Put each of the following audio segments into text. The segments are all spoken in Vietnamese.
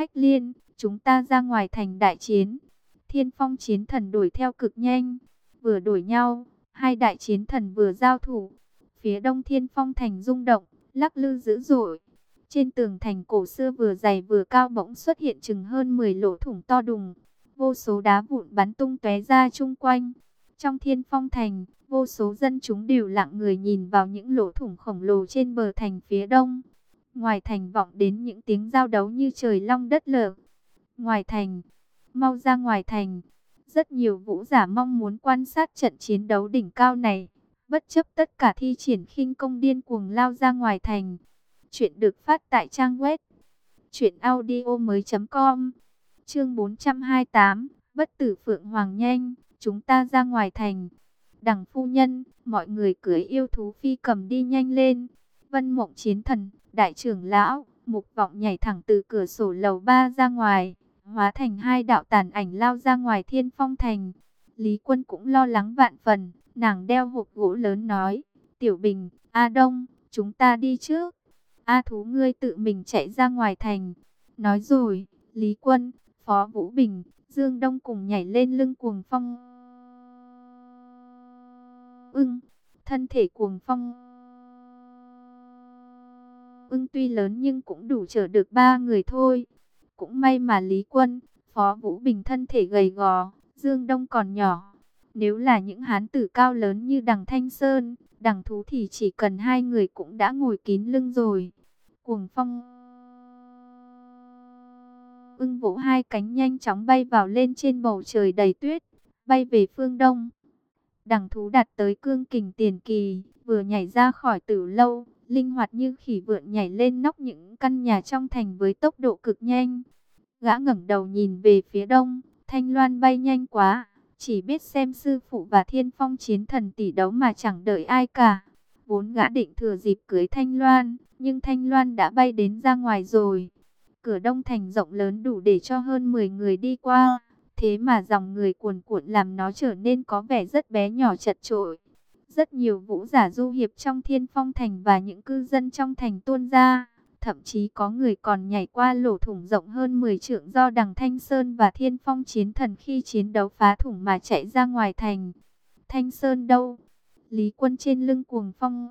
Hách Liên, chúng ta ra ngoài thành đại chiến. Thiên Phong chiến thần đuổi theo cực nhanh, vừa đuổi nhau, hai đại chiến thần vừa giao thủ. Phía đông Thiên Phong thành rung động, lắc lư dữ dội. Trên tường thành cổ xưa vừa dày vừa cao bỗng xuất hiện chừng hơn 10 lỗ thủng to đùng. Vô số đá vụn bắn tung tóe ra chung quanh. Trong Thiên Phong thành, vô số dân chúng đều lặng người nhìn vào những lỗ thủng khổng lồ trên bờ thành phía đông. Ngoài thành vọng đến những tiếng giao đấu như trời long đất lở. Ngoài thành, mau ra ngoài thành. Rất nhiều vũ giả mong muốn quan sát trận chiến đấu đỉnh cao này. Bất chấp tất cả thi triển khinh công điên cuồng lao ra ngoài thành. Chuyện được phát tại trang web truyệnaudiomoi.com. Chương 428, Bất tử Phượng Hoàng nhanh, chúng ta ra ngoài thành. Đằng phu nhân, mọi người cưỡi yêu thú phi cầm đi nhanh lên. Vân Mộng chiến thần, đại trưởng lão, Mục Vọng nhảy thẳng từ cửa sổ lầu 3 ra ngoài, hóa thành hai đạo tàn ảnh lao ra ngoài Thiên Phong thành. Lý Quân cũng lo lắng vạn phần, nàng đeo hộp gỗ lớn nói, Tiểu Bình, A Đông, chúng ta đi trước. A Thú ngươi tự mình chạy ra ngoài thành. Nói rồi, Lý Quân, Phó Vũ Bình, Dương Đông cùng nhảy lên lưng Cuồng Phong Ưng. Thân thể Cuồng Phong Ưng tuy lớn nhưng cũng đủ chở được 3 người thôi. Cũng may mà Lý Quân, Phó Vũ Bình thân thể gầy gò, Dương Đông còn nhỏ. Nếu là những hán tử cao lớn như Đằng Thanh Sơn, Đằng Thú thì chỉ cần 2 người cũng đã ngồi kín lưng rồi. Cuồng Phong Ưng vỗ hai cánh nhanh chóng bay vào lên trên bầu trời đầy tuyết, bay về phương đông. Đằng Thú đạt tới cương kình tiền kỳ, vừa nhảy ra khỏi tử lâu, linh hoạt như khỉ vượn nhảy lên nóc những căn nhà trong thành với tốc độ cực nhanh. Gã ngẩng đầu nhìn về phía đông, Thanh Loan bay nhanh quá, chỉ biết xem sư phụ và Thiên Phong chiến thần tỷ đấu mà chẳng đợi ai cả. Vốn gã định thừa dịp cưới Thanh Loan, nhưng Thanh Loan đã bay đến ra ngoài rồi. Cửa đông thành rộng lớn đủ để cho hơn 10 người đi qua, thế mà dòng người cuồn cuộn làm nó trở nên có vẻ rất bé nhỏ chật chội. Rất nhiều vũ giả du hiệp trong Thiên Phong thành và những cư dân trong thành tuôn ra. Thậm chí có người còn nhảy qua lỗ thủng rộng hơn 10 trượng do Đằng Thanh Sơn và Thiên Phong chiến thần khi chiến đấu phá thủng mà chạy ra ngoài thành. Thanh Sơn đâu? Lý Quân trên lưng Cuồng Phong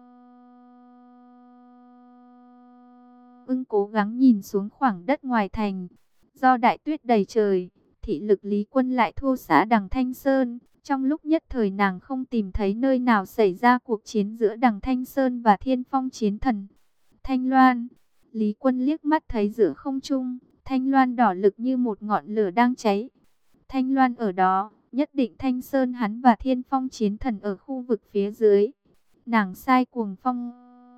Ưng cố gắng nhìn xuống khoảng đất ngoài thành. Do đại tuyết đầy trời, thị lực Lý Quân lại thua xa Đằng Thanh Sơn. Trong lúc nhất thời nàng không tìm thấy nơi nào xảy ra cuộc chiến giữa Đằng Thanh Sơn và Thiên Phong chiến thần. Thanh Loan. Lý Quân liếc mắt thấy giữa không trung, Thanh Loan đỏ lực như một ngọn lửa đang cháy. Thanh Loan ở đó, nhất định Thanh Sơn hắn và Thiên Phong chiến thần ở khu vực phía dưới. Nàng sai Cuồng Phong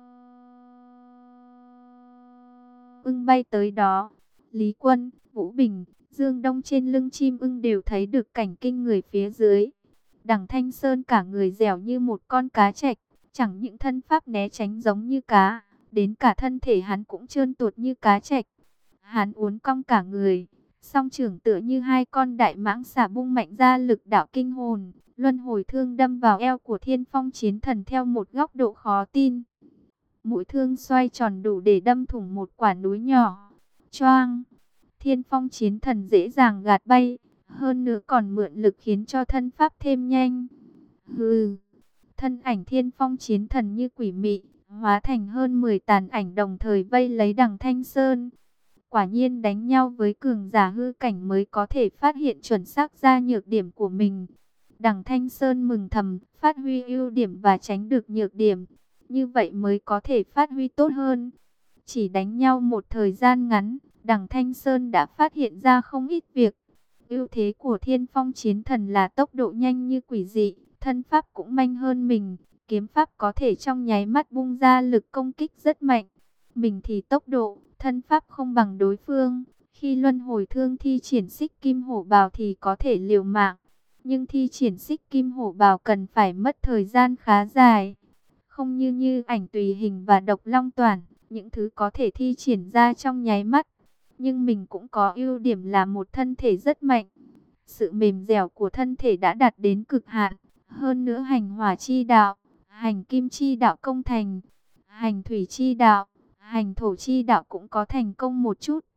Ưng bay tới đó. Lý Quân, Vũ Bình, Dương Đông trên lưng chim ưng đều thấy được cảnh kinh người phía dưới. Đằng Thanh Sơn cả người dẻo như một con cá trạch, chẳng những thân pháp né tránh giống như cá, đến cả thân thể hắn cũng trơn tuột như cá trạch. Hắn uốn cong cả người, song trưởng tựa như hai con đại mãng xà bung mạnh ra lực đạo kinh hồn, luân hồi thương đâm vào eo của Thiên Phong chiến thần theo một góc độ khó tin. Mũi thương xoay tròn đủ để đâm thủng một quả núi nhỏ. Choang! Thiên Phong chiến thần dễ dàng gạt bay, hơn nữa còn mượn lực khiến cho thân pháp thêm nhanh. Hừ! Thân ảnh Thiên Phong chiến thần như quỷ mị, hóa thành hơn 10 tàn ảnh đồng thời vây lấy Đằng Thanh Sơn. Quả nhiên đánh nhau với cường giả hư cảnh mới có thể phát hiện chuẩn xác ra nhược điểm của mình. Đằng Thanh Sơn mừng thầm, phát huy ưu điểm và tránh được nhược điểm. Như vậy mới có thể phát huy tốt hơn. Chỉ đánh nhau một thời gian ngắn, Đằng Thanh Sơn đã phát hiện ra không ít việc. Ưu thế của Thiên Phong chiến thần là tốc độ nhanh như quỷ dị, thân pháp cũng nhanh hơn mình. Kiếm pháp có thể trong nháy mắt bung ra lực công kích rất mạnh. Mình thì tốc độ, thân pháp không bằng đối phương. Khi luân hồi thương thi triển xích kim hổ bào thì có thể liều mạng. Nhưng thi triển xích kim hổ bào cần phải mất thời gian khá dài. Không như ảnh tùy hình và độc long toản, những thứ có thể thi triển ra trong nháy mắt. Nhưng mình cũng có ưu điểm là một thân thể rất mạnh. Sự mềm dẻo của thân thể đã đạt đến cực hạn. Hơn nữa hành hỏa chi đạo, hành kim chi đạo công thành, hành thủy chi đạo, hành thổ chi đạo cũng có thành công một chút.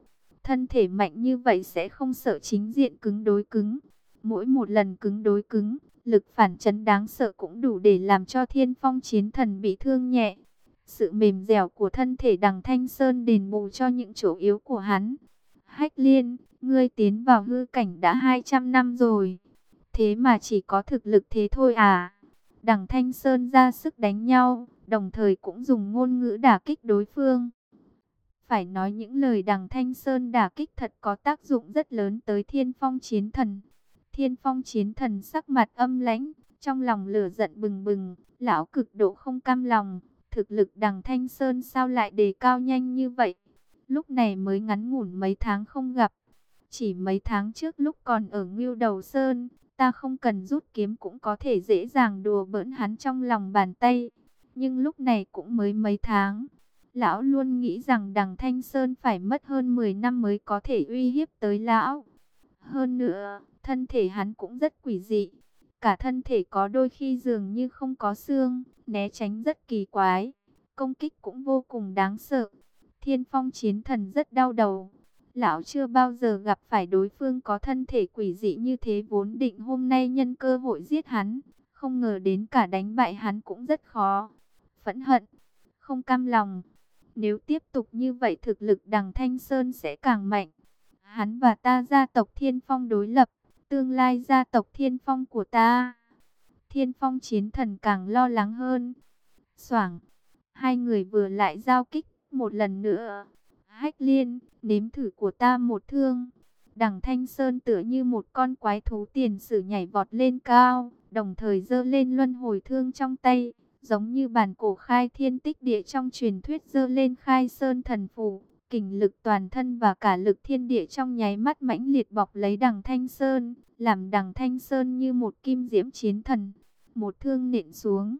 Thân thể mạnh như vậy sẽ không sợ chính diện cứng đối cứng. Mỗi một lần cứng đối cứng, lực phản chấn đáng sợ cũng đủ để làm cho Thiên Phong Chiến Thần bị thương nhẹ. Sự mềm dẻo của thân thể Đằng Thanh Sơn đền bù cho những chỗ yếu của hắn. Hách Liên, ngươi tiến vào hư cảnh đã 200 năm rồi. Thế mà chỉ có thực lực thế thôi à? Đằng Thanh Sơn ra sức đánh nhau, đồng thời cũng dùng ngôn ngữ đả kích đối phương. Phải nói những lời Đằng Thanh Sơn đả kích thật có tác dụng rất lớn tới Thiên Phong Chiến Thần. Thiên Phong Chiến Thần sắc mặt âm lãnh, trong lòng lửa giận bừng bừng, lão cực độ không cam lòng. Thực lực Đằng Thanh Sơn sao lại đề cao nhanh như vậy? Lúc này mới ngắn ngủn mấy tháng không gặp. Chỉ mấy tháng trước lúc còn ở Ngưu Đầu Sơn, ta không cần rút kiếm cũng có thể dễ dàng đùa bỡn hắn trong lòng bàn tay. Nhưng lúc này cũng mới mấy tháng. Lão luôn nghĩ rằng Đằng Thanh Sơn phải mất hơn 10 năm mới có thể uy hiếp tới lão. Hơn nữa, thân thể hắn cũng rất quỷ dị. Cả thân thể có đôi khi dường như không có xương, né tránh rất kỳ quái. Công kích cũng vô cùng đáng sợ. Thiên Phong Chiến Thần rất đau đầu. Lão chưa bao giờ gặp phải đối phương có thân thể quỷ dị như thế, vốn định hôm nay nhân cơ hội giết hắn. Không ngờ đến cả đánh bại hắn cũng rất khó. Phẫn hận, không cam lòng. Nếu tiếp tục như vậy thực lực Đằng Thanh Sơn sẽ càng mạnh. Hắn và ta gia tộc Thiên Phong đối lập, tương lai gia tộc Thiên Phong của ta. Thiên Phong Chiến Thần càng lo lắng hơn. Xoảng, hai người vừa lại giao kích một lần nữa. Hách Liên, nếm thử của ta một thương. Đằng Thanh Sơn tựa như một con quái thú tiền sử nhảy vọt lên cao, đồng thời giơ lên luân hồi thương trong tay, giống như bản cổ khai thiên tích địa trong truyền thuyết giơ lên khai sơn thần phù. Kình lực toàn thân và cả lực thiên địa trong nháy mắt mãnh liệt bọc lấy Đằng Thanh Sơn, làm Đằng Thanh Sơn như một kim diễm chiến thần. Một thương nện xuống.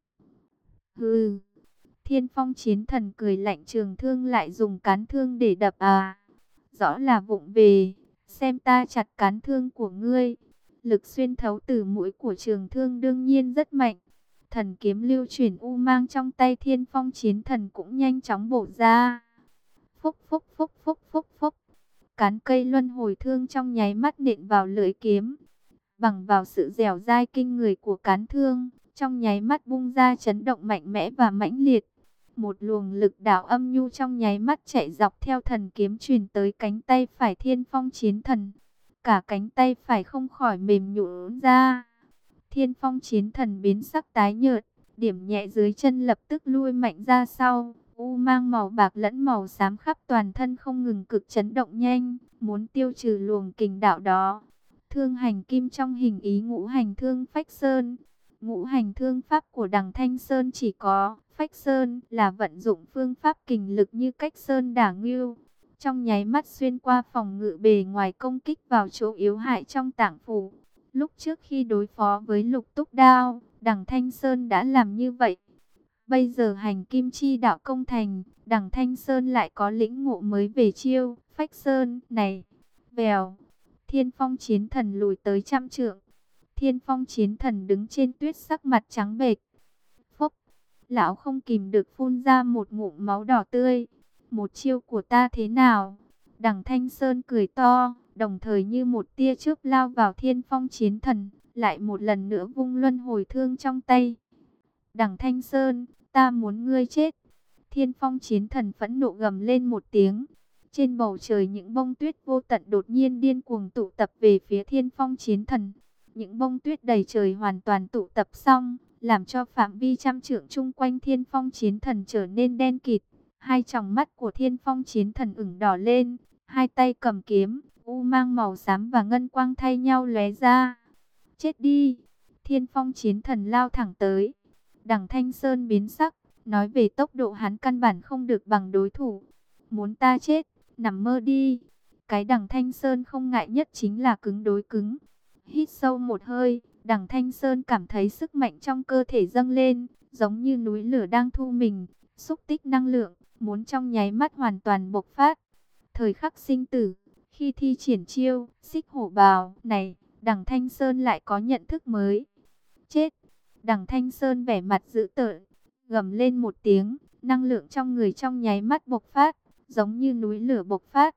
Hừ. Thiên Phong Chiến Thần cười lạnh, trường thương lại dùng cán thương để đập à? Rõ là vụng về, xem ta chặt cán thương của ngươi. Lực xuyên thấu từ mũi của trường thương đương nhiên rất mạnh. Thần kiếm lưu chuyển u mang trong tay Thiên Phong Chiến Thần cũng nhanh chóng bổ ra. Phúc phúc phúc phúc phúc phúc. Cán cây luân hồi thương trong nháy mắt nện vào lưỡi kiếm. Bằng vào sự dẻo dai kinh người của cán thương, trong nháy mắt bung ra chấn động mạnh mẽ và mãnh liệt. Một luồng lực đạo âm nhu trong nháy mắt chạy dọc theo thần kiếm truyền tới cánh tay phải Thiên Phong Chiến Thần. Cả cánh tay phải không khỏi mềm nhũn ra. Thiên Phong Chiến Thần biến sắc tái nhợt, điểm nhẹ dưới chân lập tức lui mạnh ra sau. U mang màu bạc lẫn màu xám khắp toàn thân không ngừng cực chấn động nhanh, muốn tiêu trừ luồng kình đạo đó. Thương hành kim trong hình ý ngũ hành thương phách sơn. Ngũ hành thương pháp của Đằng Thanh Sơn chỉ có phách sơn là vận dụng phương pháp kình lực như cách sơn đả ngưu. Trong nháy mắt xuyên qua phòng ngự bề ngoài công kích vào chỗ yếu hại trong tạng phủ. Lúc trước khi đối phó với Lục Túc Đao, Đằng Thanh Sơn đã làm như vậy. Bây giờ hành kim chi đạo công thành, Đằng Thanh Sơn lại có lĩnh ngộ mới về chiêu phách sơn này. Vèo, Thiên Phong Chiến Thần lùi tới 100 trượng. Thiên Phong Chiến Thần đứng trên tuyết sắc mặt trắng bệch. Phốc, lão không kìm được phun ra một ngụm máu đỏ tươi. Một chiêu của ta thế nào? Đằng Thanh Sơn cười to, đồng thời như một tia chớp lao vào Thiên Phong Chiến Thần, lại một lần nữa vung luân hồi thương trong tay. Đằng Thanh Sơn, ta muốn ngươi chết. Thiên Phong Chiến Thần phẫn nộ gầm lên một tiếng. Trên bầu trời những bông tuyết vô tận đột nhiên điên cuồng tụ tập về phía Thiên Phong Chiến Thần. Những bông tuyết đầy trời hoàn toàn tụ tập xong, làm cho phạm vi 100 trượng chung quanh Thiên Phong Chiến Thần trở nên đen kịt. Hai tròng mắt của Thiên Phong Chiến Thần ửng đỏ lên, hai tay cầm kiếm, u mang màu xám và ngân quang thay nhau lóe ra. Chết đi! Thiên Phong Chiến Thần lao thẳng tới. Đằng Thanh Sơn biến sắc, nói về tốc độ hắn căn bản không được bằng đối thủ. Muốn ta chết, nằm mơ đi. Cái Đằng Thanh Sơn không ngại nhất chính là cứng đối cứng. Hít sâu một hơi, Đằng Thanh Sơn cảm thấy sức mạnh trong cơ thể dâng lên, giống như núi lửa đang thu mình, xúc tích năng lượng, muốn trong nháy mắt hoàn toàn bộc phát. Thời khắc sinh tử, khi thi triển chiêu xích hổ bào này, Đằng Thanh Sơn lại có nhận thức mới. Chết! Đằng Thanh Sơn vẻ mặt dữ tợn, gầm lên một tiếng, năng lượng trong người trong nháy mắt bộc phát, giống như núi lửa bộc phát.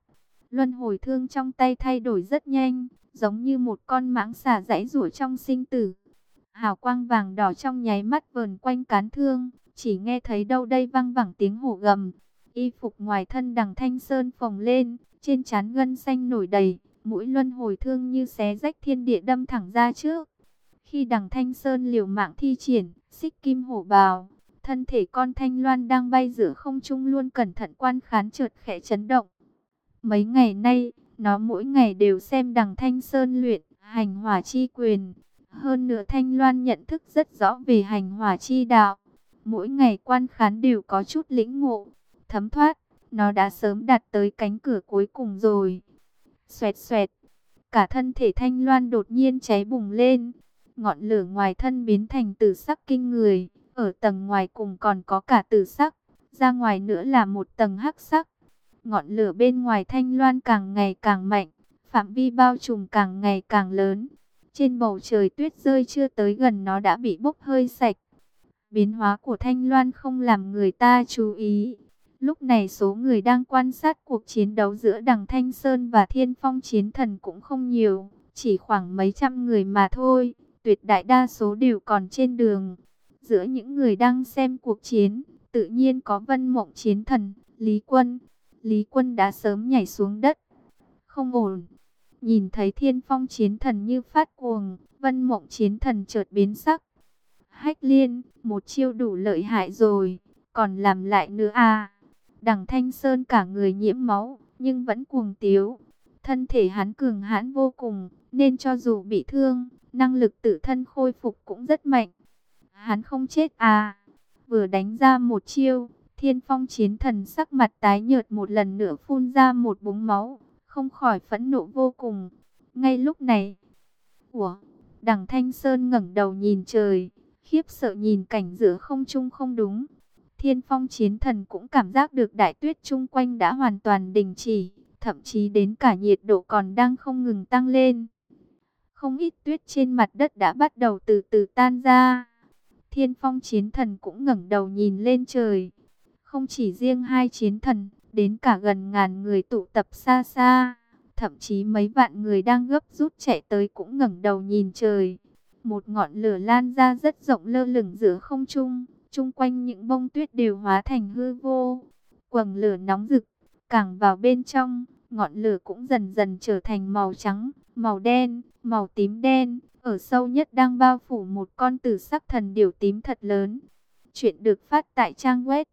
Luân hồi thương trong tay thay đổi rất nhanh, giống như một con mãng xà giãy giụa trong sinh tử. Hào quang vàng đỏ trong nháy mắt vờn quanh cán thương, chỉ nghe thấy đâu đây vang vẳng tiếng hổ gầm. Y phục ngoài thân Đằng Thanh Sơn phồng lên, trên trán gân xanh nổi đầy, mũi luân hồi thương như xé rách thiên địa đâm thẳng ra trước. Khi Đằng Thanh Sơn liều mạng thi triển Xích Kim Hổ Bào, thân thể con Thanh Loan đang bay giữa không trung luôn cẩn thận quan khán chợt khẽ chấn động. Mấy ngày nay, nó mỗi ngày đều xem Đằng Thanh Sơn luyện hành hỏa chi quyền. Hơn nữa Thanh Loan nhận thức rất rõ về hành hỏa chi đạo. Mỗi ngày quan khán đều có chút lĩnh ngộ, thấm thoát. Nó đã sớm đạt tới cánh cửa cuối cùng rồi. Xoẹt xoẹt, cả thân thể Thanh Loan đột nhiên cháy bùng lên. Ngọn lửa ngoài thân biến thành tử sắc kinh người. Ở tầng ngoài cùng còn có cả tử sắc, ra ngoài nữa là một tầng hắc sắc. Ngọn lửa bên ngoài Thanh Loan càng ngày càng mạnh, phạm vi bao trùm càng ngày càng lớn. Trên bầu trời tuyết rơi chưa tới gần nó đã bị bốc hơi sạch. Biến hóa của Thanh Loan không làm người ta chú ý. Lúc này số người đang quan sát cuộc chiến đấu giữa Đằng Thanh Sơn và Thiên Phong Chiến Thần cũng không nhiều, chỉ khoảng mấy trăm người mà thôi. Tuyệt đại đa số đều còn trên đường. Giữa những người đang xem cuộc chiến, tự nhiên có Vân Mộng Chiến Thần, Lý Quân. Lý Quân đã sớm nhảy xuống đất. Không ổn. Nhìn thấy Thiên Phong Chiến Thần như phát cuồng, Vân Mộng Chiến Thần chợt biến sắc. Hách Liên, một chiêu đủ lợi hại rồi, còn làm lại nữa à? Đằng Thanh Sơn cả người nhiễm máu, nhưng vẫn cuồng tiếu. Thân thể hắn cường hãn vô cùng, nên cho dù bị thương, năng lực tự thân khôi phục cũng rất mạnh. Hắn không chết à? Vừa đánh ra một chiêu, Thiên Phong Chiến Thần sắc mặt tái nhợt một lần nữa phun ra một búng máu, không khỏi phẫn nộ vô cùng. Ngay lúc này, Đằng Thanh Sơn ngẩng đầu nhìn trời, khiếp sợ nhìn cảnh giữa không trung không đúng. Thiên Phong Chiến Thần cũng cảm giác được đại tuyết chung quanh đã hoàn toàn đình chỉ, thậm chí đến cả nhiệt độ còn đang không ngừng tăng lên. Không ít tuyết trên mặt đất đã bắt đầu từ từ tan ra. Thiên Phong Chiến Thần cũng ngẩng đầu nhìn lên trời. Không chỉ riêng hai chiến thần, đến cả gần ngàn người tụ tập xa xa. Thậm chí mấy vạn người đang gấp rút chạy tới cũng ngẩng đầu nhìn trời. Một ngọn lửa lan ra rất rộng lơ lửng giữa không trung. Chung quanh những bông tuyết đều hóa thành hư vô. Quầng lửa nóng rực, càng vào bên trong, ngọn lửa cũng dần dần trở thành màu trắng, màu đen, màu tím đen. Ở sâu nhất đang bao phủ một con tử sắc thần điểu tím thật lớn. Chuyện được phát tại trang web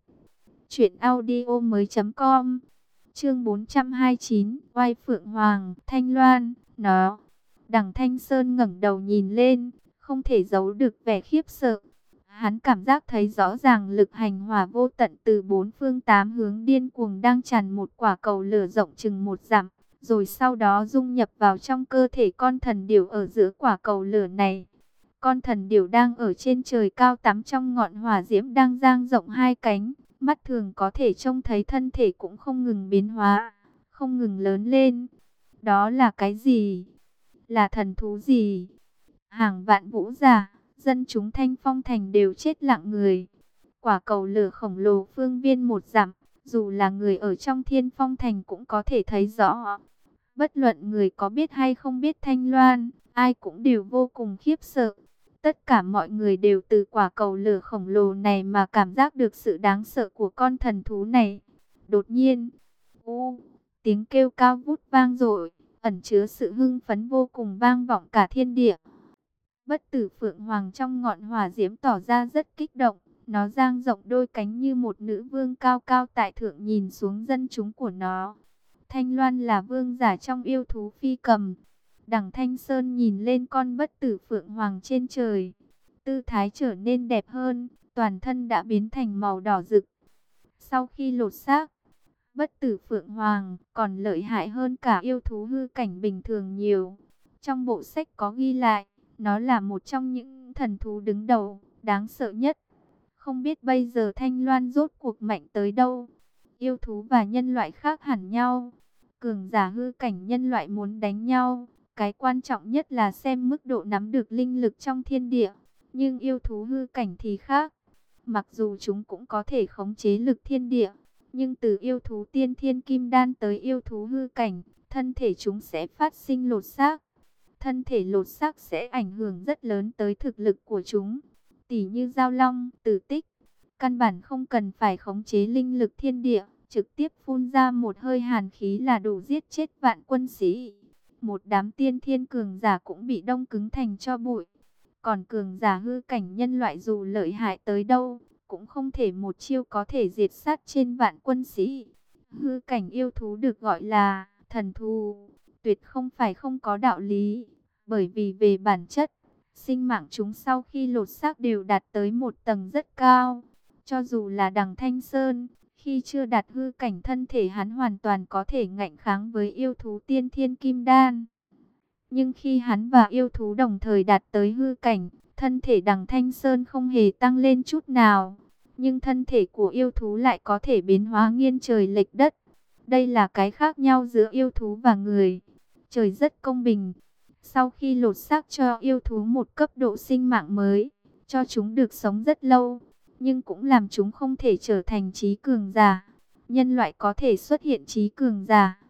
truyệnaudiomoi.com. Chương 429, Oai Phượng Hoàng, Thanh Loan, nó. Đằng Thanh Sơn ngẩng đầu nhìn lên, không thể giấu được vẻ khiếp sợ. Hắn cảm giác thấy rõ ràng lực hành hỏa vô tận từ bốn phương tám hướng điên cuồng đang tràn một quả cầu lửa rộng chừng một dặm, rồi sau đó dung nhập vào trong cơ thể con thần điểu ở giữa quả cầu lửa này. Con thần điểu đang ở trên trời cao tắm trong ngọn hỏa diễm đang dang rộng hai cánh, mắt thường có thể trông thấy thân thể cũng không ngừng biến hóa, không ngừng lớn lên. Đó là cái gì? Là thần thú gì? Hàng vạn vũ giả, dân chúng Thanh Phong Thành đều chết lặng người. Quả cầu lửa khổng lồ phương viên một dặm, dù là người ở trong Thiên Phong Thành cũng có thể thấy rõ. Bất luận người có biết hay không biết Thanh Loan, ai cũng đều vô cùng khiếp sợ. Tất cả mọi người đều từ quả cầu lửa khổng lồ này mà cảm giác được sự đáng sợ của con thần thú này. Đột nhiên, tiếng kêu cao vút vang dội, ẩn chứa sự hưng phấn vô cùng vang vọng cả thiên địa. Bất tử Phượng Hoàng trong ngọn hỏa diễm tỏ ra rất kích động. Nó dang rộng đôi cánh như một nữ vương cao cao tại thượng nhìn xuống dân chúng của nó. Thanh Loan là vương giả trong yêu thú phi cầm. Đằng Thanh Sơn nhìn lên con bất tử Phượng Hoàng trên trời. Tư thái trở nên đẹp hơn, toàn thân đã biến thành màu đỏ rực. Sau khi lột xác, bất tử Phượng Hoàng còn lợi hại hơn cả yêu thú hư cảnh bình thường nhiều. Trong bộ sách có ghi lại, nó là một trong những thần thú đứng đầu, đáng sợ nhất. Không biết bây giờ Thanh Loan rốt cuộc mạnh tới đâu. Yêu thú và nhân loại khác hẳn nhau. Cường giả hư cảnh nhân loại muốn đánh nhau. Cái quan trọng nhất là xem mức độ nắm được linh lực trong thiên địa. Nhưng yêu thú hư cảnh thì khác. Mặc dù chúng cũng có thể khống chế lực thiên địa, Nhưng từ yêu thú tiên thiên kim đan tới yêu thú hư cảnh, thân thể chúng sẽ phát sinh lột xác. Thân thể lột xác sẽ ảnh hưởng rất lớn tới thực lực của chúng. Tỉ như Giao Long, Tử Tích, căn bản không cần phải khống chế linh lực thiên địa, trực tiếp phun ra một hơi hàn khí là đủ giết chết vạn quân sĩ. Một đám tiên thiên cường giả cũng bị đông cứng thành tro bụi. Còn cường giả hư cảnh nhân loại dù lợi hại tới đâu, cũng không thể một chiêu có thể diệt sát trên vạn quân sĩ. Hư cảnh yêu thú được gọi là thần thú, tuyệt không phải không có đạo lý. Bởi vì về bản chất, sinh mạng chúng sau khi lột xác đều đạt tới một tầng rất cao. Cho dù là Đằng Thanh Sơn, khi chưa đạt hư cảnh thân thể hắn hoàn toàn có thể ngạnh kháng với yêu thú tiên thiên kim đan. Nhưng khi hắn và yêu thú đồng thời đạt tới hư cảnh, thân thể Đằng Thanh Sơn không hề tăng lên chút nào. Nhưng thân thể của yêu thú lại có thể biến hóa nghiêng trời lệch đất. Đây là cái khác nhau giữa yêu thú và người. Trời rất công bình. Sau khi lột xác cho yêu thú một cấp độ sinh mạng mới, cho chúng được sống rất lâu, nhưng cũng làm chúng không thể trở thành trí cường giả. Nhân loại có thể xuất hiện trí cường giả.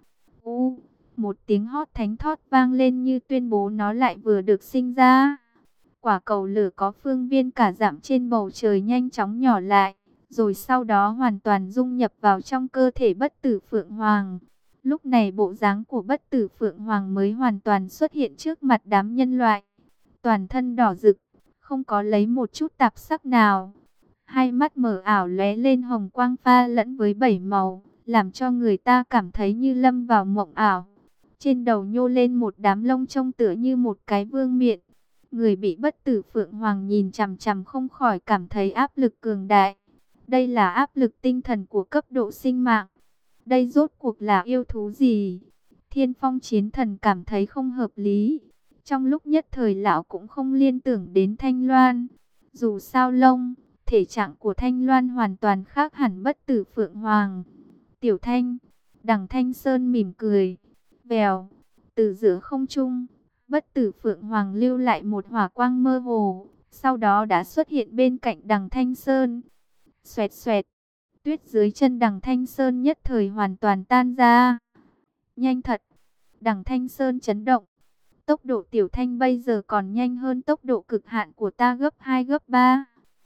Một tiếng hót thánh thót vang lên như tuyên bố nó lại vừa được sinh ra. Quả cầu lửa có phương viên cả dặm trên bầu trời nhanh chóng nhỏ lại, rồi sau đó hoàn toàn dung nhập vào trong cơ thể Bất Tử Phượng Hoàng. Lúc này bộ dáng của Bất Tử Phượng Hoàng mới hoàn toàn xuất hiện trước mặt đám nhân loại. Toàn thân đỏ rực, không có lấy một chút tạp sắc nào. Hai mắt mở ảo lóe lên hồng quang pha lẫn với bảy màu, làm cho người ta cảm thấy như lâm vào mộng ảo. Trên đầu nhô lên một đám lông trông tựa như một cái vương miện. Người bị Bất Tử Phượng Hoàng nhìn chằm chằm không khỏi cảm thấy áp lực cường đại. Đây là áp lực tinh thần của cấp độ sinh mạng. Đây rốt cuộc là yêu thú gì? Thiên Phong Chiến Thần cảm thấy không hợp lý. Trong lúc nhất thời lão cũng không liên tưởng đến Thanh Loan. Dù sao thể trạng của Thanh Loan hoàn toàn khác hẳn Bất Tử Phượng Hoàng. Tiểu Thanh, Đằng Thanh Sơn mỉm cười. Vèo, từ giữa không trung, Bất Tử Phượng Hoàng lưu lại một hỏa quang mơ hồ, sau đó đã xuất hiện bên cạnh Đằng Thanh Sơn. Xoẹt xoẹt, tuyết dưới chân Đằng Thanh Sơn nhất thời hoàn toàn tan ra. Nhanh thật, Đằng Thanh Sơn chấn động. Tốc độ Tiểu Thanh bây giờ còn nhanh hơn tốc độ cực hạn của ta gấp 2 gấp 3.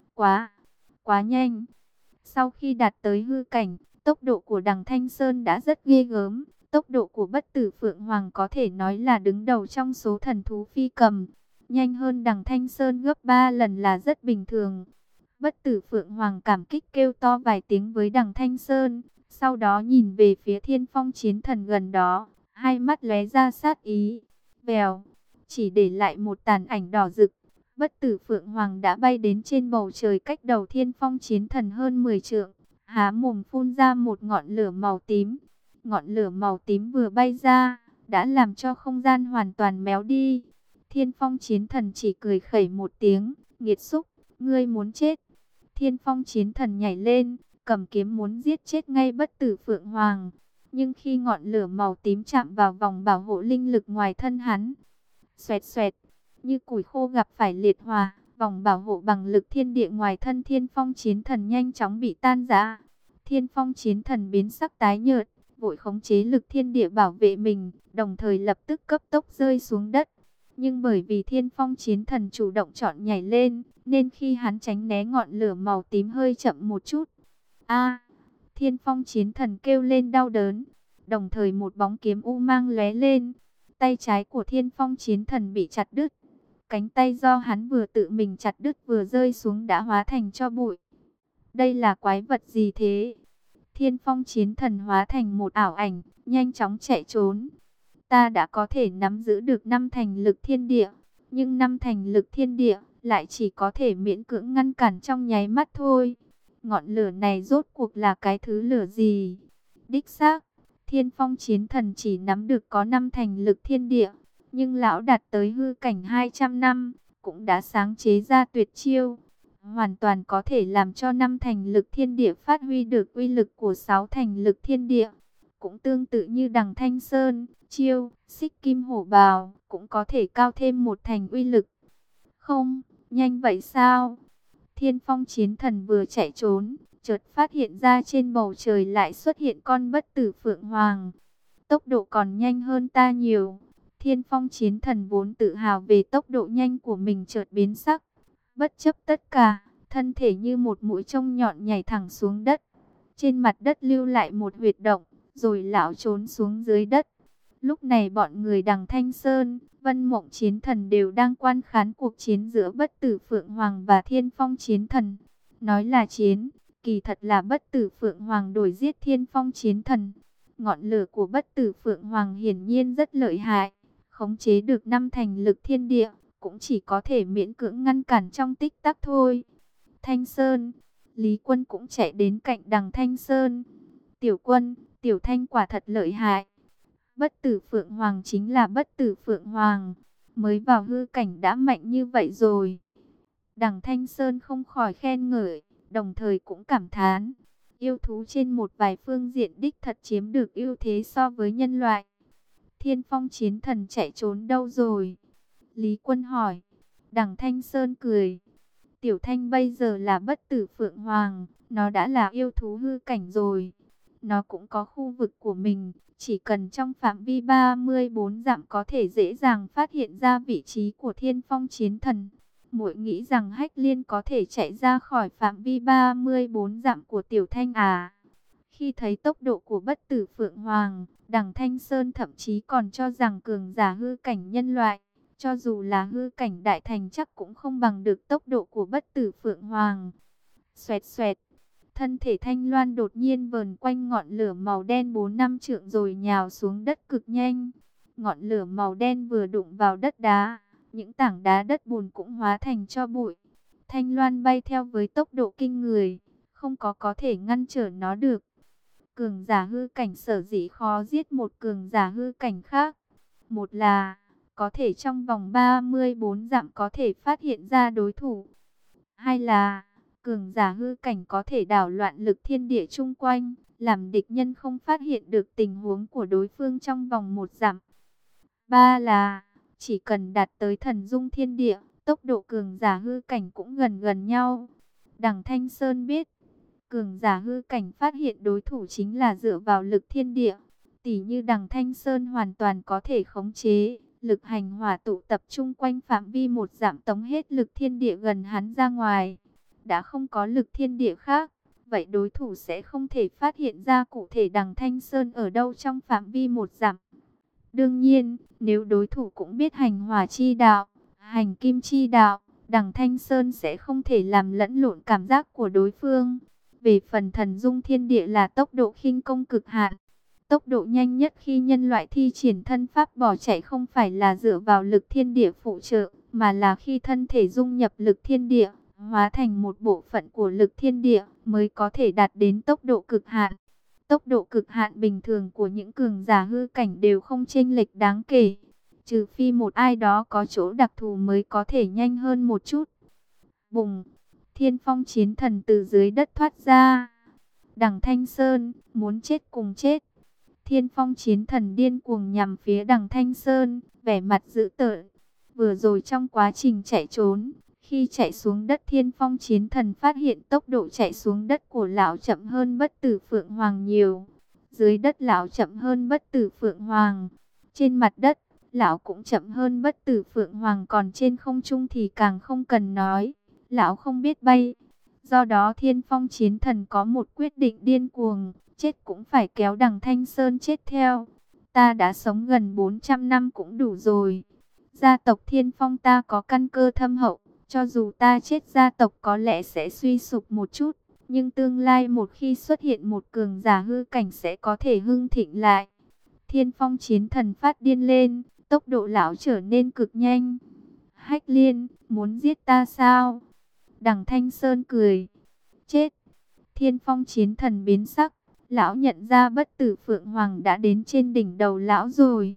Quá nhanh. Sau khi đạt tới hư cảnh, tốc độ của Đằng Thanh Sơn đã rất ghê gớm. Tốc độ của Bất Tử Phượng Hoàng có thể nói là đứng đầu trong số thần thú phi cầm. Nhanh hơn Đằng Thanh Sơn gấp 3 lần là rất bình thường. Bất Tử Phượng Hoàng cảm kích kêu to vài tiếng với Đằng Thanh Sơn. Sau đó nhìn về phía Thiên Phong Chiến Thần gần đó. Hai mắt lóe ra sát ý. Vèo, chỉ để lại một tàn ảnh đỏ rực. Bất Tử Phượng Hoàng đã bay đến trên bầu trời cách đầu Thiên Phong Chiến Thần hơn 10 trượng. Há mồm phun ra một ngọn lửa màu tím. Ngọn lửa màu tím vừa bay ra, đã làm cho không gian hoàn toàn méo đi. Thiên Phong Chiến Thần chỉ cười khẩy một tiếng, nghiệt xúc, ngươi muốn chết. Thiên Phong Chiến Thần nhảy lên, cầm kiếm muốn giết chết ngay Bất Tử Phượng Hoàng. Nhưng khi ngọn lửa màu tím chạm vào vòng bảo hộ linh lực ngoài thân hắn, xoẹt xoẹt, như củi khô gặp phải liệt hỏa, vòng bảo hộ bằng lực thiên địa ngoài thân Thiên Phong Chiến Thần nhanh chóng bị tan rã. Thiên Phong Chiến Thần biến sắc tái nhợt, vội khống chế lực thiên địa bảo vệ mình, đồng thời lập tức cấp tốc rơi xuống đất. Nhưng bởi vì Thiên Phong Chiến Thần chủ động chọn nhảy lên, nên khi hắn tránh né ngọn lửa màu tím hơi chậm một chút. Thiên Phong Chiến Thần kêu lên đau đớn, đồng thời một bóng kiếm u mang lóe lên. Tay trái của Thiên Phong Chiến Thần bị chặt đứt. Cánh tay do hắn vừa tự mình chặt đứt vừa rơi xuống đã hóa thành tro bụi. Đây là quái vật gì thế? Thiên Phong Chiến Thần hóa thành một ảo ảnh, nhanh chóng chạy trốn. Ta đã có thể nắm giữ được 5 thành lực thiên địa, nhưng 5 thành lực thiên địa lại chỉ có thể miễn cưỡng ngăn cản trong nháy mắt thôi. Ngọn lửa này rốt cuộc là cái thứ lửa gì? Đích xác, Thiên Phong Chiến Thần chỉ nắm được có 5 thành lực thiên địa, nhưng lão đạt tới hư cảnh 200 năm, cũng đã sáng chế ra tuyệt chiêu. Hoàn toàn có thể làm cho 5 thành lực thiên địa phát huy được uy lực của 6 thành lực thiên địa. Cũng tương tự như Đằng Thanh Sơn, chiêu, xích kim hổ bào, cũng có thể cao thêm 1 thành uy lực. Không, nhanh vậy sao? Thiên Phong Chiến Thần vừa chạy trốn, chợt phát hiện ra trên bầu trời lại xuất hiện con bất tử Phượng Hoàng. Tốc độ còn nhanh hơn ta nhiều. Thiên Phong Chiến Thần vốn tự hào về tốc độ nhanh của mình chợt biến sắc. Bất chấp tất cả, thân thể như một mũi trông nhọn nhảy thẳng xuống đất. Trên mặt đất lưu lại một huyệt động, rồi lão trốn xuống dưới đất. Lúc này bọn người Đằng Thanh Sơn, Vân Mộng Chiến Thần đều đang quan khán cuộc chiến giữa bất tử Phượng Hoàng và Thiên Phong Chiến Thần. Nói là chiến, kỳ thật là bất tử Phượng Hoàng đuổi giết Thiên Phong Chiến Thần. Ngọn lửa của bất tử Phượng Hoàng hiển nhiên rất lợi hại, khống chế được 5 thành lực thiên địa, cũng chỉ có thể miễn cưỡng ngăn cản trong tích tắc thôi. Thanh Sơn, Lý Quân cũng chạy đến cạnh Đằng Thanh Sơn. Tiểu Quân, Tiểu Thanh quả thật lợi hại. Bất tử Phượng Hoàng chính là bất tử Phượng Hoàng, mới vào hư cảnh đã mạnh như vậy rồi. Đằng Thanh Sơn không khỏi khen ngợi, đồng thời cũng cảm thán. Yêu thú trên một vài phương diện đích thật chiếm được ưu thế so với nhân loại. Thiên Phong Chiến Thần chạy trốn đâu rồi? Lý Quân hỏi. Đằng Thanh Sơn cười. Tiểu Thanh bây giờ là bất tử Phượng Hoàng, nó đã là yêu thú hư cảnh rồi. Nó cũng có khu vực của mình, chỉ cần trong phạm vi 34 dặm có thể dễ dàng phát hiện ra vị trí của Thiên Phong Chiến Thần. Muội nghĩ rằng Hách Liên có thể chạy ra khỏi phạm vi 34 dặm của Tiểu Thanh à? Khi thấy tốc độ của bất tử Phượng Hoàng, Đằng Thanh Sơn thậm chí còn cho rằng cường giả hư cảnh nhân loại, cho dù là hư cảnh đại thành chắc cũng không bằng được tốc độ của bất tử Phượng Hoàng. Xoẹt xoẹt, thân thể Thanh Loan đột nhiên vờn quanh ngọn lửa màu đen 4-5 trượng rồi nhào xuống đất cực nhanh. Ngọn lửa màu đen vừa đụng vào đất đá, những tảng đá đất bùn cũng hóa thành tro bụi. Thanh Loan bay theo với tốc độ kinh người, không có thể ngăn trở nó được. Cường giả hư cảnh sở dĩ khó giết một cường giả hư cảnh khác. Một là có thể trong vòng 34 dặm có thể phát hiện ra đối thủ. Hai là cường giả hư cảnh có thể đảo loạn lực thiên địa chung quanh, làm địch nhân không phát hiện được tình huống của đối phương trong vòng 1 dặm. Ba là chỉ cần đạt tới thần dung thiên địa, tốc độ cường giả hư cảnh cũng gần gần nhau. Đằng Thanh Sơn biết, cường giả hư cảnh phát hiện đối thủ chính là dựa vào lực thiên địa. Tỷ như Đằng Thanh Sơn hoàn toàn có thể khống chế lực hành hỏa tụ tập trung quanh phạm vi 1 dặm tống hết lực thiên địa gần hắn ra ngoài. Đã không có lực thiên địa khác, vậy đối thủ sẽ không thể phát hiện ra cụ thể Đằng Thanh Sơn ở đâu trong phạm vi 1 dặm. Đương nhiên, nếu đối thủ cũng biết hành hỏa chi đạo, hành kim chi đạo, Đằng Thanh Sơn sẽ không thể làm lẫn lộn cảm giác của đối phương. Về phần thần dung thiên địa là tốc độ khinh công cực hạn. Tốc độ nhanh nhất khi nhân loại thi triển thân pháp bỏ chạy không phải là dựa vào lực thiên địa phụ trợ, mà là khi thân thể dung nhập lực thiên địa, hóa thành một bộ phận của lực thiên địa mới có thể đạt đến tốc độ cực hạn. Tốc độ cực hạn bình thường của những cường giả hư cảnh đều không chênh lệch đáng kể, trừ phi một ai đó có chỗ đặc thù mới có thể nhanh hơn một chút. Bùng! Thiên Phong Chiến Thần từ dưới đất thoát ra. Đằng Thanh Sơn, muốn chết cùng chết. Thiên Phong Chiến Thần điên cuồng nhằm phía Đằng Thanh Sơn, vẻ mặt dữ tợn. Vừa rồi trong quá trình chạy trốn, khi chạy xuống đất Thiên Phong Chiến Thần phát hiện tốc độ chạy xuống đất của lão chậm hơn bất tử Phượng Hoàng nhiều. Dưới đất lão chậm hơn bất tử Phượng Hoàng. Trên mặt đất, lão cũng chậm hơn bất tử Phượng Hoàng, còn trên không trung thì càng không cần nói. Lão không biết bay. Do đó Thiên Phong Chiến Thần có một quyết định điên cuồng, chết cũng phải kéo Đằng Thanh Sơn chết theo. Ta đã sống gần 400 năm cũng đủ rồi. Gia tộc Thiên Phong ta có căn cơ thâm hậu, cho dù ta chết gia tộc có lẽ sẽ suy sụp một chút, nhưng tương lai một khi xuất hiện một cường giả hư cảnh sẽ có thể hưng thịnh lại. Thiên Phong Chiến Thần phát điên lên, tốc độ lão trở nên cực nhanh. Hách Liên, muốn giết ta sao? Đằng Thanh Sơn cười. Chết! Thiên Phong Chiến Thần biến sắc, lão nhận ra bất tử Phượng Hoàng đã đến trên đỉnh đầu lão rồi.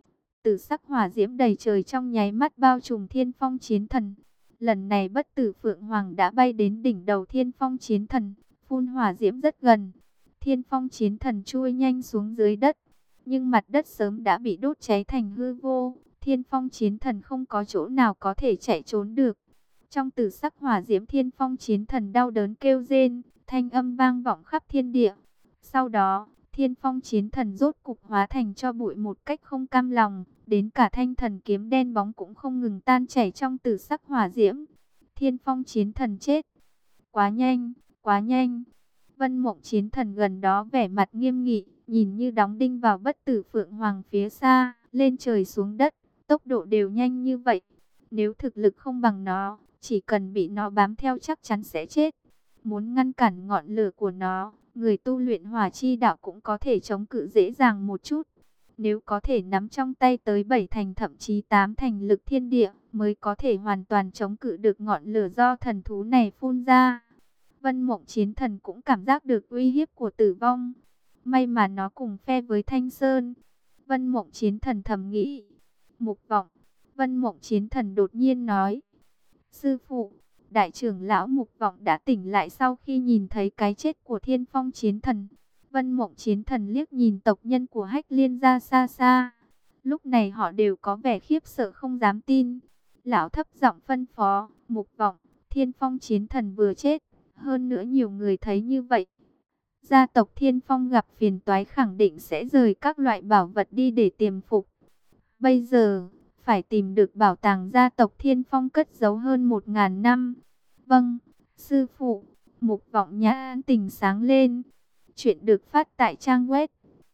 Tử sắc hỏa diễm đầy trời trong nháy mắt bao trùm Thiên Phong Chiến Thần. Lần này bất tử Phượng Hoàng đã bay đến đỉnh đầu Thiên Phong Chiến Thần, phun hỏa diễm rất gần. Thiên Phong Chiến Thần chui nhanh xuống dưới đất, nhưng mặt đất sớm đã bị đốt cháy thành hư vô. Thiên Phong Chiến Thần không có chỗ nào có thể chạy trốn được. Trong tử sắc hỏa diễm Thiên Phong Chiến Thần đau đớn kêu rên, thanh âm vang vọng khắp thiên địa. Sau đó, Thiên Phong Chiến Thần rốt cục hóa thành cho bụi một cách không cam lòng, đến cả thanh thần kiếm đen bóng cũng không ngừng tan chảy trong tử sắc hỏa diễm. Thiên Phong Chiến Thần chết. Quá nhanh, quá nhanh. Vân Mộng Chiến Thần gần đó vẻ mặt nghiêm nghị, nhìn như đóng đinh vào bất tử Phượng Hoàng phía xa, lên trời xuống đất, tốc độ đều nhanh như vậy. Nếu thực lực không bằng nó, chỉ cần bị nó bám theo chắc chắn sẽ chết. Muốn ngăn cản ngọn lửa của nó, người tu luyện hỏa chi đạo cũng có thể chống cự dễ dàng một chút. Nếu có thể nắm trong tay tới 7 thành thậm chí 8 thành lực thiên địa, mới có thể hoàn toàn chống cự được ngọn lửa do thần thú này phun ra. Vân Mộng Chiến Thần cũng cảm giác được uy hiếp của tử vong. May mà nó cùng phe với Thanh Sơn. Vân Mộng Chiến Thần thầm nghĩ. Mục Vọng. Vân Mộng Chiến Thần đột nhiên nói. Sư phụ, đại trưởng lão Mục Vọng đã tỉnh lại sau khi nhìn thấy cái chết của Thiên Phong Chiến Thần. Vân Mộng Chiến Thần liếc nhìn tộc nhân của Hách Liên ra xa xa. Lúc này họ đều có vẻ khiếp sợ không dám tin. Lão thấp giọng phân phó. Mục Vọng, Thiên Phong Chiến Thần vừa chết. Hơn nữa nhiều người thấy như vậy. Gia tộc Thiên Phong gặp phiền toái khẳng định sẽ rời các loại bảo vật đi để tiềm phục. Bây giờ, phải tìm được bảo tàng gia tộc Thiên Phong cất giấu hơn 1000 năm. Vâng, sư phụ. Mục Vọng nhãn tình sáng lên. Chuyện được phát tại trang web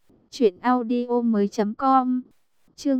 truyệnaudiomoi.com. Chương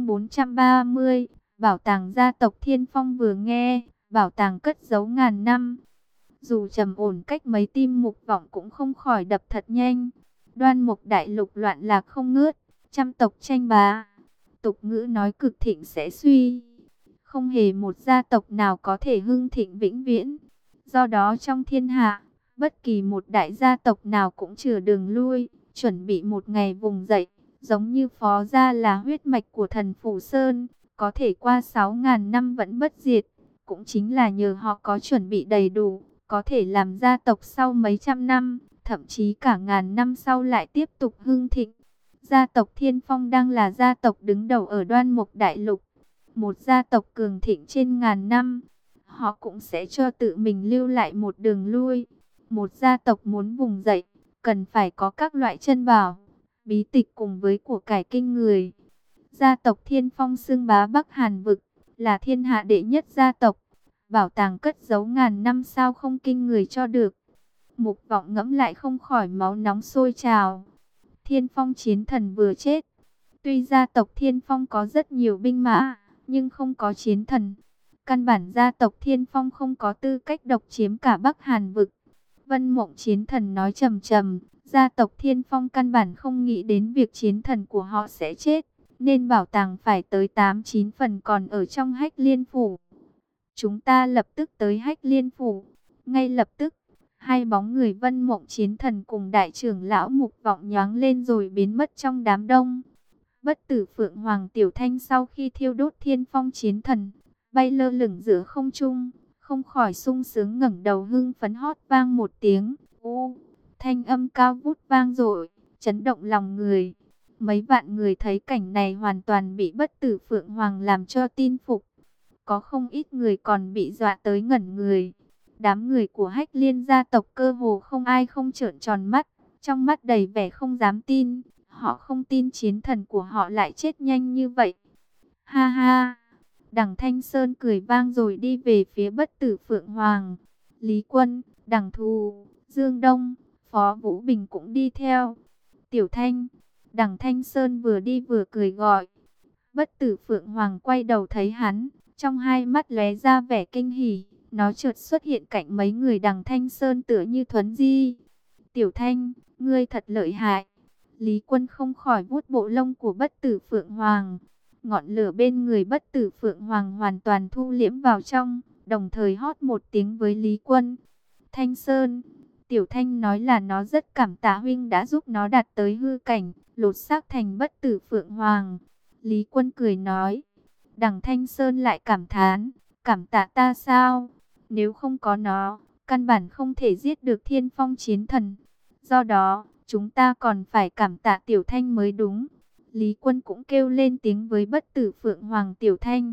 430, bảo tàng gia tộc Thiên Phong. Vừa nghe bảo tàng cất giấu ngàn năm, dù trầm ổn cách mấy tim Mục Vọng cũng không khỏi đập thật nhanh. Đoan Mục đại lục loạn lạc không ngớt, trăm tộc tranh bá. Tục ngữ nói cực thịnh sẽ suy, không hề một gia tộc nào có thể hưng thịnh vĩnh viễn. Do đó trong thiên hạ, bất kỳ một đại gia tộc nào cũng chừa đường lui, chuẩn bị một ngày vùng dậy. Giống như Phó gia là huyết mạch của thần Phủ Sơn, có thể qua 6000 năm vẫn bất diệt, cũng chính là nhờ họ có chuẩn bị đầy đủ, có thể làm gia tộc sau mấy trăm năm, thậm chí cả ngàn năm sau lại tiếp tục hưng thịnh. Gia tộc Thiên Phong đang là gia tộc đứng đầu ở Đoan Mục đại lục, một gia tộc cường thịnh trên ngàn năm. Họ cũng sẽ cho tự mình lưu lại một đường lui. Một gia tộc muốn vùng dậy, cần phải có các loại chân bảo, bí tịch cùng với của cải kinh người. Gia tộc Thiên Phong xưng bá Bắc Hàn vực, là thiên hạ đệ nhất gia tộc. Bảo tàng cất giấu ngàn năm sao không kinh người cho được. Mục Vọng ngẫm lại không khỏi máu nóng sôi trào. Thiên Phong Chiến Thần vừa chết. Tuy gia tộc Thiên Phong có rất nhiều binh mã, nhưng không có chiến thần. Căn bản gia tộc Thiên Phong không có tư cách độc chiếm cả Bắc Hàn vực. Vân Mộng Chiến Thần nói trầm trầm, gia tộc Thiên Phong căn bản không nghĩ đến việc chiến thần của họ sẽ chết, nên bảo tàng phải tới 8-9 phần còn ở trong Hách Liên Phủ. Chúng ta lập tức tới Hách Liên Phủ. Ngay lập tức, hai bóng người Vân Mộng Chiến Thần cùng đại trưởng lão Mục Vọng nhoáng lên rồi biến mất trong đám đông. Bất tử Phượng Hoàng Tiểu Thanh sau khi thiêu đốt Thiên Phong Chiến Thần, bay lơ lửng giữa không trung, không khỏi sung sướng ngẩng đầu hưng phấn hót vang một tiếng. Ô, thanh âm cao vút vang dội, chấn động lòng người. Mấy vạn người thấy cảnh này hoàn toàn bị bất tử Phượng Hoàng làm cho tin phục. Có không ít người còn bị dọa tới ngẩn người. Đám người của Hách Liên gia tộc cơ hồ không ai không trợn tròn mắt, trong mắt đầy vẻ không dám tin. Họ không tin chiến thần của họ lại chết nhanh như vậy. Ha ha! Đằng Thanh Sơn cười vang rồi đi về phía bất tử Phượng Hoàng. Lý Quân, Đằng Thù, Dương Đông, Phó Vũ Bình cũng đi theo. Tiểu Thanh, Đằng Thanh Sơn vừa đi vừa cười gọi. Bất tử Phượng Hoàng quay đầu thấy hắn, trong hai mắt lóe ra vẻ kinh hỉ. Nó chợt xuất hiện cạnh mấy người Đằng Thanh Sơn tựa như thuấn di. Tiểu Thanh, ngươi thật lợi hại. Lý Quân không khỏi vuốt bộ lông của bất tử Phượng Hoàng. Ngọn lửa bên người bất tử Phượng Hoàng hoàn toàn thu liễm vào trong, đồng thời hót một tiếng với Lý Quân. Thanh Sơn, Tiểu Thanh nói là nó rất cảm tạ huynh đã giúp nó đạt tới hư cảnh, lột xác thành bất tử Phượng Hoàng. Lý Quân cười nói. Đằng Thanh Sơn lại cảm thán, cảm tạ ta sao? Nếu không có nó, căn bản không thể giết được Thiên Phong Chiến Thần. Do đó, chúng ta còn phải cảm tạ Tiểu Thanh mới đúng. Lý Quân cũng kêu lên tiếng với bất tử Phượng Hoàng Tiểu Thanh.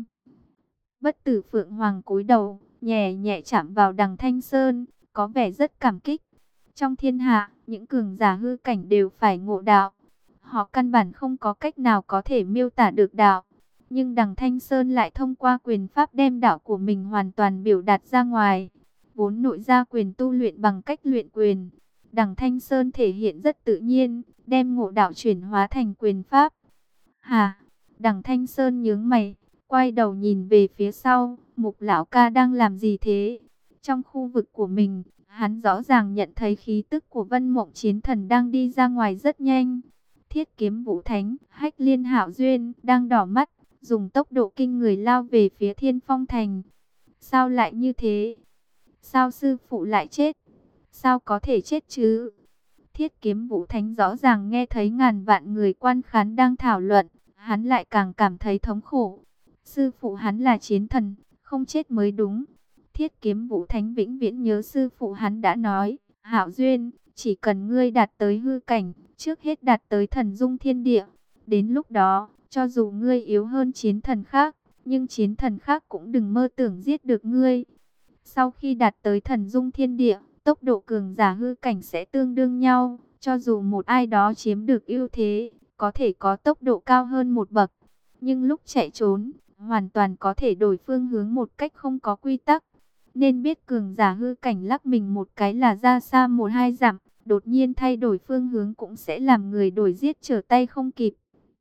Bất tử Phượng Hoàng cúi đầu, nhẹ nhẹ chạm vào Đằng Thanh Sơn, có vẻ rất cảm kích. Trong thiên hạ, những cường giả hư cảnh đều phải ngộ đạo. Họ căn bản không có cách nào có thể miêu tả được đạo. Nhưng Đằng Thanh Sơn lại thông qua quyền pháp đem đạo của mình hoàn toàn biểu đạt ra ngoài. Vốn nội gia quyền tu luyện bằng cách luyện quyền, Đằng Thanh Sơn thể hiện rất tự nhiên, đem ngộ đạo chuyển hóa thành quyền pháp. Hả? Đằng Thanh Sơn nhướng mày, quay đầu nhìn về phía sau, Mục lão ca đang làm gì thế? Trong khu vực của mình, hắn rõ ràng nhận thấy khí tức của Vân Mộng Chiến Thần đang đi ra ngoài rất nhanh. Thiết kiếm Vũ Thánh, Hách Liên Hạo Duyên đang đỏ mắt, dùng tốc độ kinh người lao về phía Thiên Phong Thành. Sao lại như thế? Sao sư phụ lại chết? Sao có thể chết chứ? Thiết kiếm Vũ Thánh rõ ràng nghe thấy ngàn vạn người quan khán đang thảo luận, hắn lại càng cảm thấy thống khổ. Sư phụ hắn là chiến thần, không chết mới đúng. Thiết kiếm Vũ Thánh vĩnh viễn nhớ sư phụ hắn đã nói, Hạo Duyên, chỉ cần ngươi đạt tới hư cảnh, trước hết đạt tới thần dung thiên địa. Đến lúc đó, cho dù ngươi yếu hơn chiến thần khác, nhưng chiến thần khác cũng đừng mơ tưởng giết được ngươi. Sau khi đạt tới thần dung thiên địa, tốc độ cường giả hư cảnh sẽ tương đương nhau. Cho dù một ai đó chiếm được ưu thế, có thể có tốc độ cao hơn một bậc. Nhưng lúc chạy trốn, hoàn toàn có thể đổi phương hướng một cách không có quy tắc. Nên biết cường giả hư cảnh lắc mình một cái là ra xa 1-2 dặm, đột nhiên thay đổi phương hướng cũng sẽ làm người đổi giết trở tay không kịp.